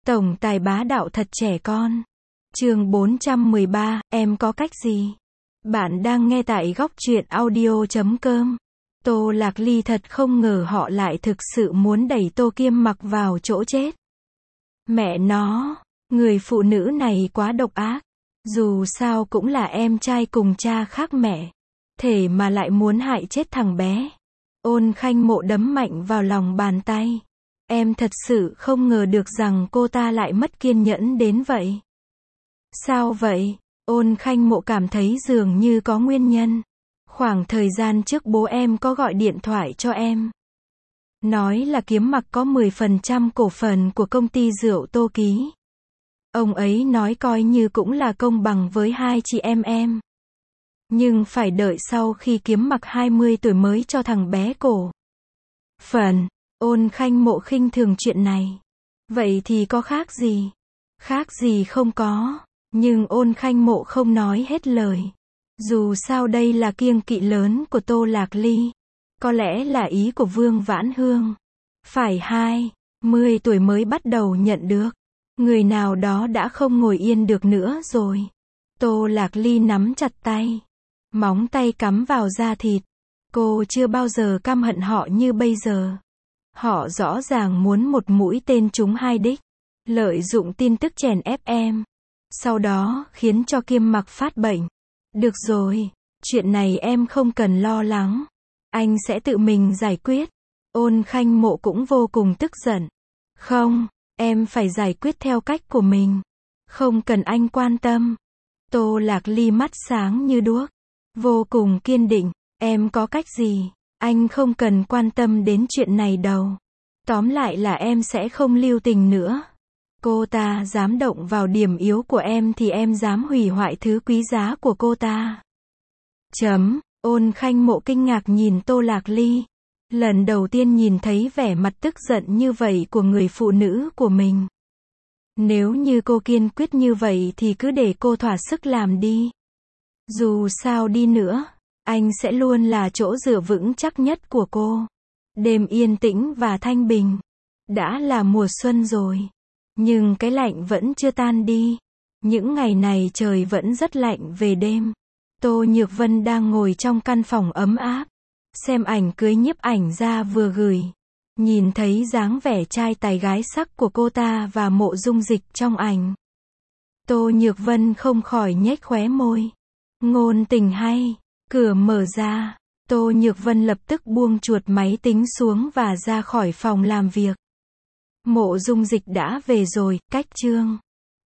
Tổng tài bá đạo thật trẻ con. Chương 413, em có cách gì? Bạn đang nghe tại góc truyện audio.com. Tô Lạc Ly thật không ngờ họ lại thực sự muốn đẩy Tô Kiêm Mặc vào chỗ chết. Mẹ nó, người phụ nữ này quá độc ác. Dù sao cũng là em trai cùng cha khác mẹ. Thế mà lại muốn hại chết thằng bé. Ôn Khanh Mộ đấm mạnh vào lòng bàn tay. Em thật sự không ngờ được rằng cô ta lại mất kiên nhẫn đến vậy. Sao vậy? Ôn Khanh Mộ cảm thấy dường như có nguyên nhân. Khoảng thời gian trước bố em có gọi điện thoại cho em. Nói là Kiếm Mặc có 10% cổ phần của công ty rượu Tô Ký. Ông ấy nói coi như cũng là công bằng với hai chị em. Nhưng phải đợi sau khi Kiếm Mặc 20 tuổi mới cho thằng bé cổ phần. Ôn Khanh Mộ khinh thường chuyện này. Vậy thì có khác gì? Khác gì không có. Nhưng Ôn Khanh Mộ không nói hết lời. Dù sao đây là kiêng kỵ lớn của Tô Lạc Ly. Có lẽ là ý của Vương Vãn Hương. Phải 20 tuổi mới bắt đầu nhận được. Người nào đó đã không ngồi yên được nữa rồi. Tô Lạc Ly nắm chặt tay. Móng tay cắm vào da thịt. Cô chưa bao giờ căm hận họ như bây giờ. Họ rõ ràng muốn một mũi tên trúng hai đích. Lợi dụng tin tức chèn ép em. Sau đó, khiến cho Kiêm Mặc phát bệnh. Được rồi, chuyện này em không cần lo lắng. Anh sẽ tự mình giải quyết. Ôn Khanh Mộ cũng vô cùng tức giận. Không, em phải giải quyết theo cách của mình. Không cần anh quan tâm. Tô Lạc Ly mắt sáng như đuốc. Vô cùng kiên định. Em có cách gì? Anh không cần quan tâm đến chuyện này đâu. Tóm lại là em sẽ không lưu tình nữa. Cô ta dám động vào điểm yếu của em thì em dám hủy hoại thứ quý giá của cô ta. Ôn Khanh Mộ kinh ngạc nhìn Tô Lạc Ly. Lần đầu tiên nhìn thấy vẻ mặt tức giận như vậy của người phụ nữ của mình. Nếu như cô kiên quyết như vậy thì cứ để cô thỏa sức làm đi. Dù sao đi nữa, anh sẽ luôn là chỗ dựa vững chắc nhất của cô. Đêm yên tĩnh và thanh bình. Đã là mùa xuân rồi. Nhưng cái lạnh vẫn chưa tan đi. Những ngày này trời vẫn rất lạnh về đêm. Tô Nhược Vân đang ngồi trong căn phòng ấm áp. Xem ảnh cưới nhiếp ảnh gia vừa gửi. Nhìn thấy dáng vẻ trai tài gái sắc của cô ta và Mộ Dung Dịch trong ảnh. Tô Nhược Vân không khỏi nhếch khóe môi. Ngôn tình hay. Cửa mở ra. Tô Nhược Vân lập tức buông chuột máy tính xuống và ra khỏi phòng làm việc. Mộ Dung Dịch đã về rồi, cách chương.